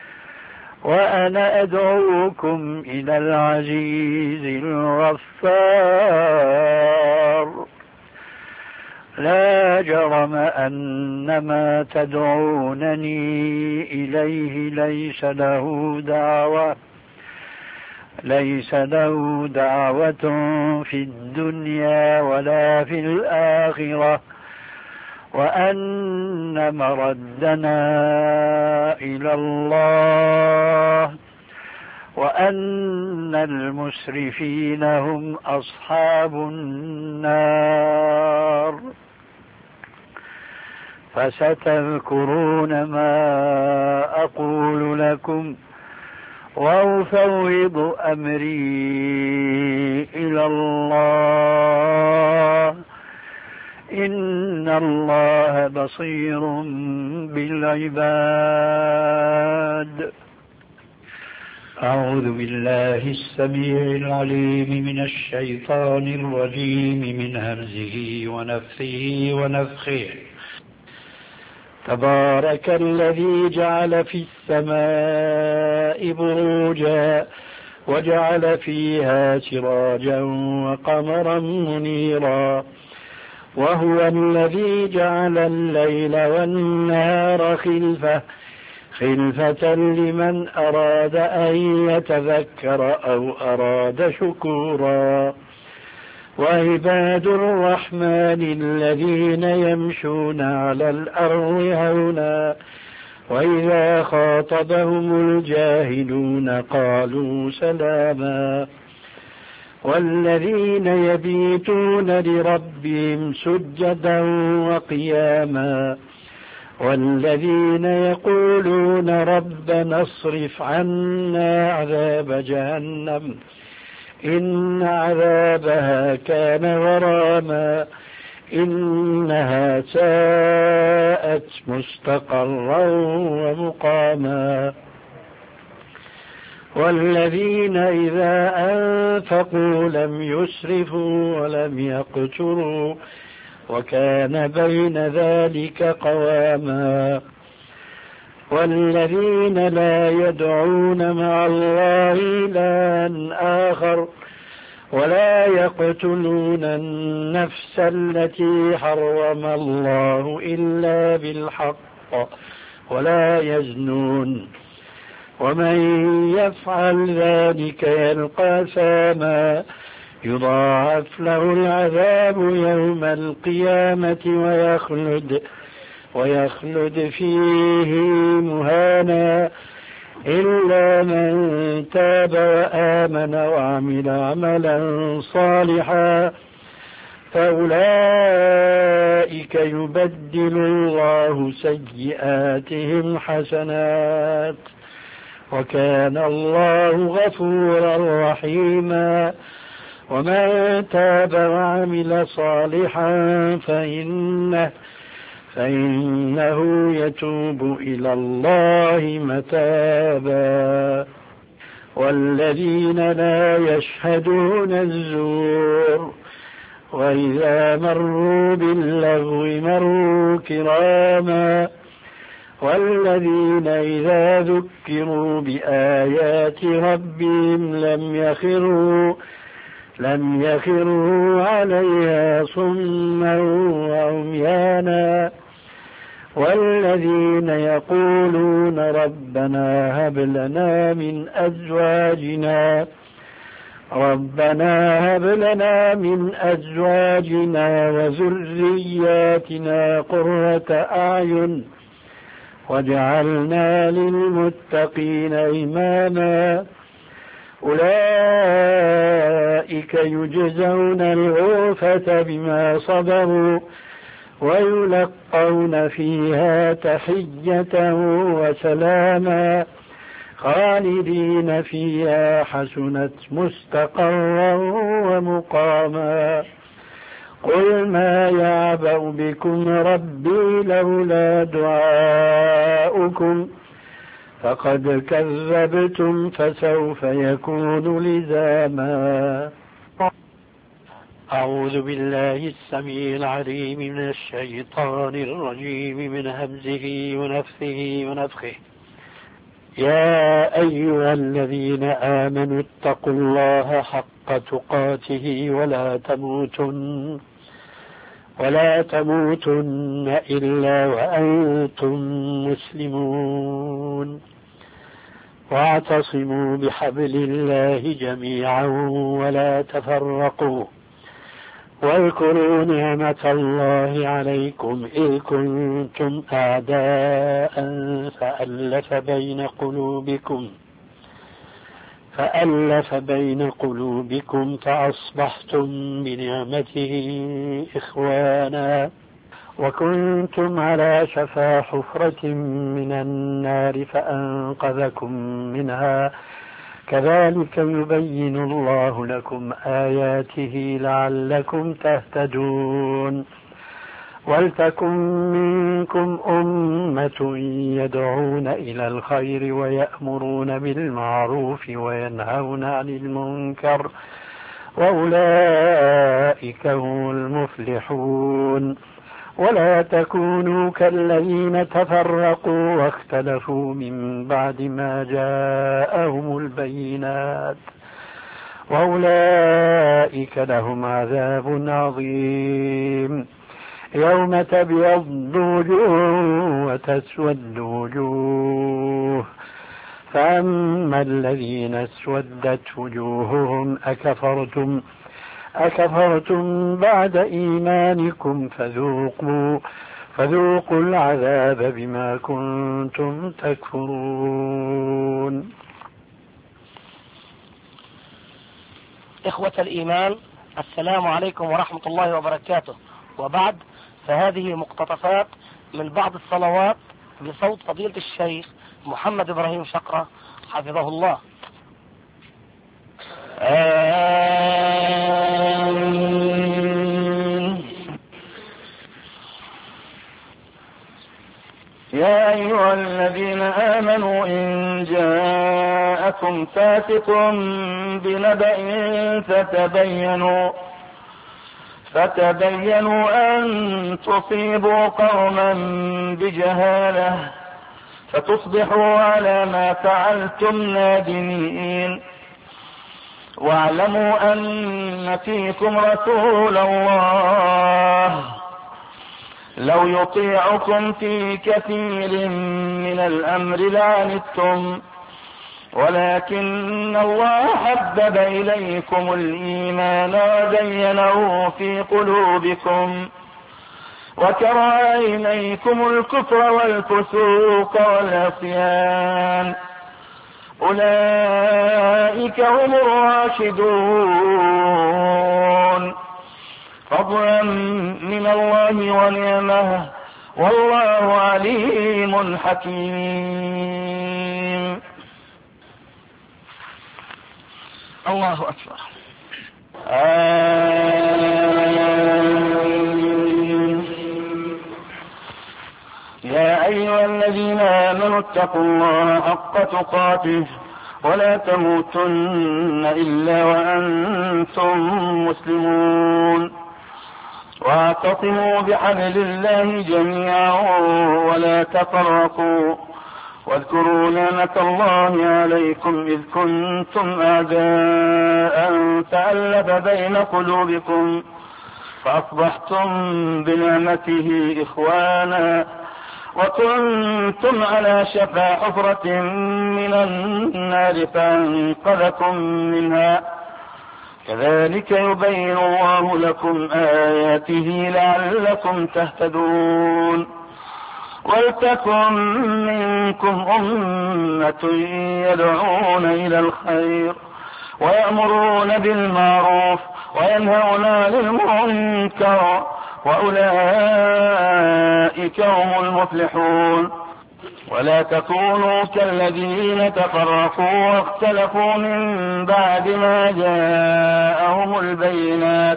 وأنا أدعوكم إلى العزيز الغفار لا جرم أن ما تدعونني إليه ليس له دعوة في الدنيا ولا في الآخرة وأن مردنا إلى الله وأن المسرفين هم أصحاب النار. فستذكرون ما أقول لكم وأفوض أمري إلى الله إن الله بصير بالعباد. أعوذ بالله السميع العليم من الشيطان الرجيم من همزه ونفثه ونفخه. تبارك الذي جعل في السماء بروجا وجعل فيها سراجا وقمرا منيرا وهو الذي جعل الليل والنهار خلفة لمن أراد أن يتذكر أو أراد شكورا وعباد الرحمن الذين يمشون على الأرض هونا وإذا خاطبهم الجاهلون قالوا سلاما والذين يبيتون لربهم سجدا وقياما والذين يقولون ربنا اصرف عنا عذاب جهنم إن عذابها كان غراما إنها ساءت مستقرا ومقاما والذين إذا أنفقوا لم يسرفوا ولم يقتروا وكان بين ذلك قواما والذين لا يدعون مع الله إلها آخر ولا يقتلون النفس التي حرم الله إلا بالحق ولا يزنون ومن يفعل ذلك يلقى أثاما يضاعف له العذاب يوم القيامة ويخلد فيه مهانا إلا من تاب وآمن وعمل عملا صالحا فأولئك يبدل الله سيئاتهم حسنات وكان الله غفورا رحيما ومن تاب وعمل صالحا فإنه يتوب إلى الله متابا والذين لا يشهدون الزور وإذا مروا باللغو مروا كراما والذين إذا ذكروا بآيات ربهم لم يخروا عليها صما وعميانا والذين يقولون ربنا هب لنا من أزواجنا وذرياتنا قرة أعين واجعلنا للمتقين إماما أولئك يجزون الغرفة بما صبروا ويلقون فيها تحية وسلاما خالدين فيها حسنت مستقرا ومقاما قل ما يعبأ بكم ربي لولا دعاؤكم فقد كذبتم فسوف يكون لزاما أعوذ بالله السميع العليم من الشيطان الرجيم من همزه ونفثه ونفخه يا أيها الذين آمنوا اتقوا الله حق تقاته ولا تموتن إلا وأنتم مسلمون واعتصموا بحبل الله جميعا ولا تفرقوا واذكروا نعمة الله عليكم إذ كنتم أعداء فألف بين قلوبكم فأصبحتم بنعمته إخوانا وكنتم على شفا حفرة من النار فأنقذكم منها كذلك يبين الله لكم آياته لعلكم تهتدون ولتكن منكم أمة يدعون إلى الخير ويأمرون بالمعروف وينهون عن المنكر وأولئك هم المفلحون ولا تكونوا كالذين تفرقوا واختلفوا من بعد ما جاءهم البينات وأولئك لهم عذاب عظيم يوم تبيض وجوه وتسود وجوه فأما الذين اسودت وجوههم أكفرتم بعد إيمانكم فذوقوا العذاب بما كنتم تكفرون. إخوة الإيمان، السلام عليكم ورحمة الله وبركاته. وبعد، فهذه مقتطفات من بعض الصلوات بصوت فضيلة الشيخ محمد إبراهيم شقرة حفظه الله. آمين. يا أيها الذين آمنوا إن جاءكم فاسق بنبأ فتبينوا أن تصيبوا قوما بجهالة فتصبحوا على ما فعلتم نادمين. واعلموا أن فيكم رسول الله لو يطيعكم في كثير من الأمر لعنتم ولكن الله حبب إليكم الإيمان وزينه في قلوبكم وكره إليكم الكفر والفسوق والعصيان أولئك هم الراشدون فضلا من الله ونعمه والله عليم حكيم. الله أكبر. يا أيها الذين آمنوا اتقوا الله حق تقاته ولا تموتن إلا وأنتم مسلمون واعتصموا بحبل الله جميعا ولا تفرقوا واذكروا نعمة الله عليكم إذ كنتم أعداء فألف بين قلوبكم فأصبحتم بنعمته إخوانا وكنتم على شفا حفرة من النار فأنقذكم منها كذلك يبين الله لكم آياته لعلكم تهتدون. ولتكن منكم أمة يدعون إلى الخير ويأمرون بالمعروف وينهون عن المنكر وأولئك هم المفلحون. ولا تكونوا كالذين تفرقوا واختلفوا من بعد ما جاءهم البينات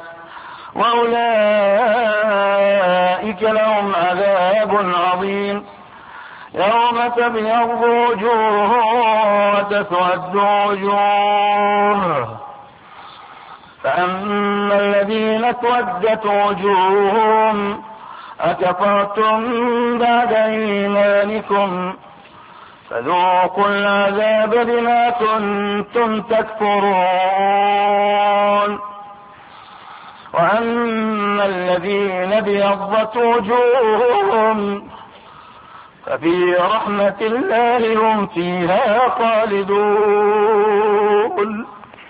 وأولئك لهم عذاب عظيم يوم تبيض وجوه وتسود وجوه فأما الذين اسودت وجوههم أكفرتم بعد إيمانكم فذوقوا العذاب بما كنتم تكفرون. وأما الذين ابيضت وجوههم ففي رحمة الله هم فيها خالدون.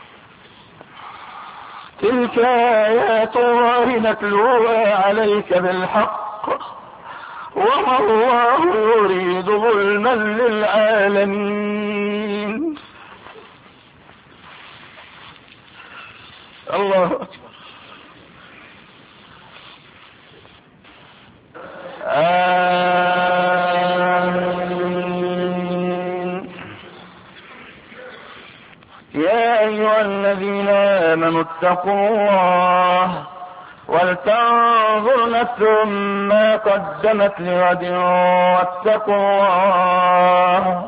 تلك آيات الله نتلوها عليك بالحق وما الله يريد ظلما للعالمين. الله أكبر. آمين. يا أيها الذين آمنوا اتقوا الله ولتنظر نفس ما قدمت لغد واتقوا الله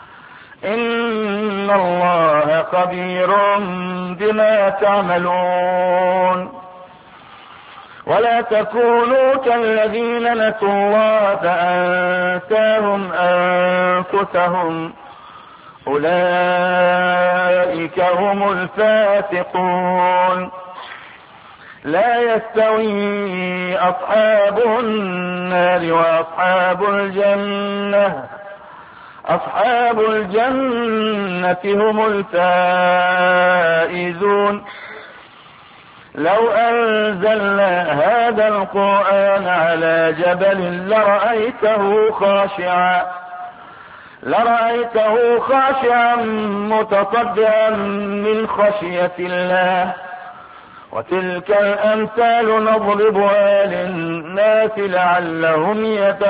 إن الله خبير بما تعملون. ولا تكونوا كالذين نسوا الله فأنساهم أنفسهم أولئك هم الفاسقون. لا يستوي أصحاب النار وأصحاب الجنة، أصحاب الجنة هم الفائزون. لو أنزلنا هذا القرآن على جبل لرأيته خاشعا متصدعا من خشية الله. وتلك الأمثال نضربها للناس لعلهم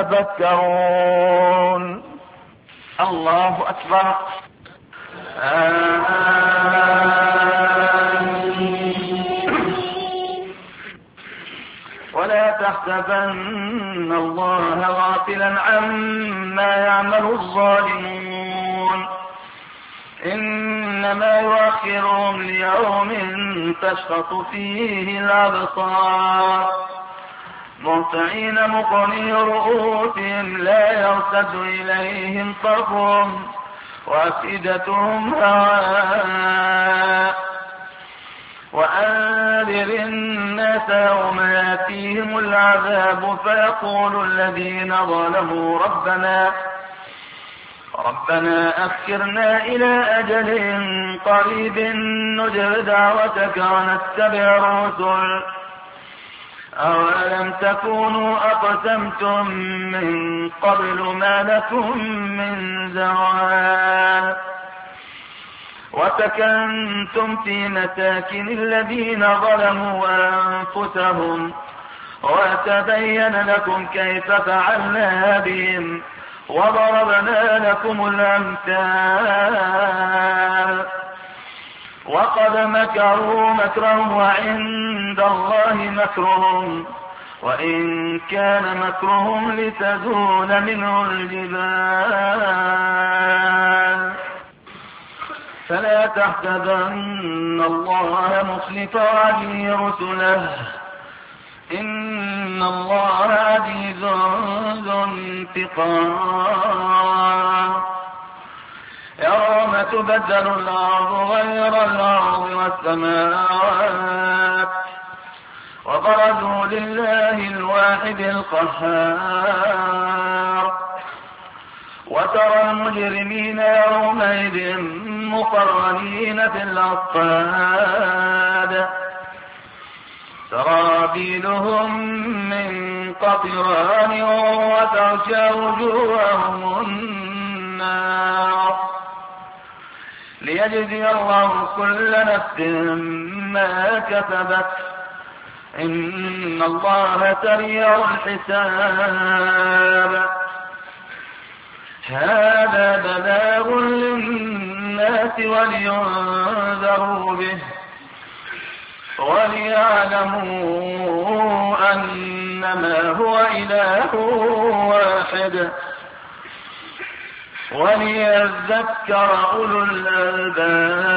يتفكرون. الله أكبر. ولا تحسبن الله غافلا عما يعمل الظالمون، إنما يؤخرهم ليوم تشخص فيه الأبصار مهطعين مقنعي رؤوسهم لا يرتد إليهم طرفهم وأفئدتهم هواء. وأنذر الناس يوم يأتيهم العذاب فيقول الذين ظلموا ربنا أخرنا إلى أجل قريب نجب دعوتك ونتبع الرسل أولم تكونوا أقسمتم من قبل ما لكم من زوال وسكنتم في مساكن الذين ظلموا أنفسهم وتبين لكم كيف فعلنا بهم وضربنا لكم الأمثال. وقد مكروا مكرهم وعند الله مكرهم وإن كان مكرهم لتزول منه الجبال. فلا تحسبن الله مخلف وعده رسله إن الله عزيز ذو انتقام. يوم تبدل الأرض غير الأرض والسماوات وبرزوا لله الواحد القهار. وترى المجرمين يومئذ مقرنين في الأصفاد سرابيلهم من قطران وتغشى وجوههم النار ليجزي الله كل نفس ما كسبت إن الله سريع الحساب. هذا بلاغ للناس ولينذروا به وليعلموا أنما هو إله واحد وليذكر أولو الألباب.